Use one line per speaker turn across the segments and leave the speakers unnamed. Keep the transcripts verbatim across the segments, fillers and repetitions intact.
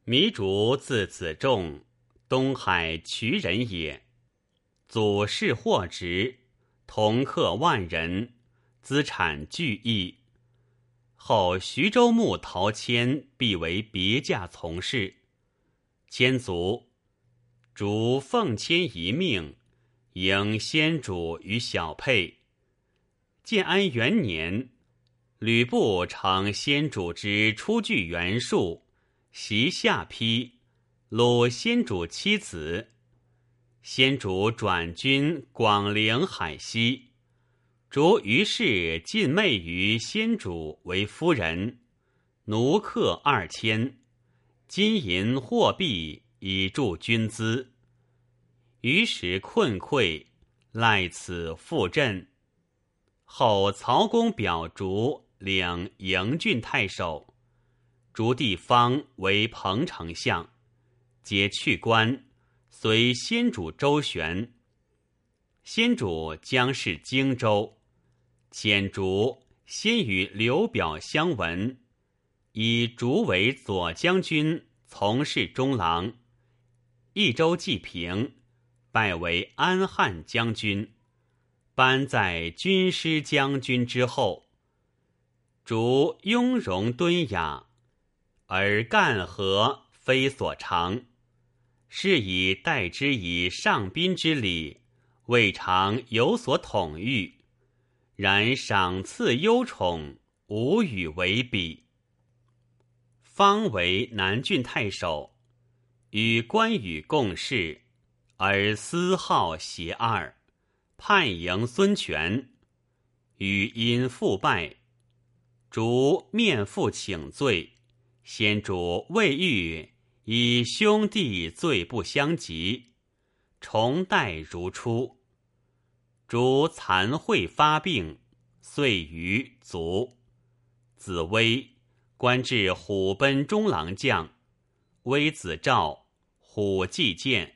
糜竺字子仲，东海衢人也。祖世获职，同客万人，资产巨亿。后徐州牧陶谦必为别驾从事。谦卒，竺奉谦一命，迎先主于小沛。建安元年，吕布乘先主之出据袁术，袭下邳，掳先主妻子。先主转军广陵海西，竺于是进媚于先主为夫人，奴客二千，金银货币以助军资。于时困溃，赖此复振。后曹公表竺领营郡太守，竺地方为彭丞相，皆去官，随先主周旋。先主将事荆州，遣竺先与刘表相闻，以竺为左将军，从事中郎。益州济平，拜为安汉将军，班在军师将军之后。竺雍容敦雅，而干和非所长，是以待之以上宾之礼，未尝有所统御。然赏赐优宠，无与为比。方为南郡太守，与关羽共事，而私好邪二，叛迎孙权，与因复败。竺面父请罪，先主未遇，以兄弟罪不相及，重待如初。竺残秽发病，遂于卒。子威官至虎贲中郎将，威子赵，虎骑剑。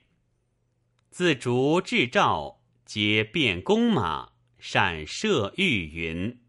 自竺至赵，皆变弓马，善射御云。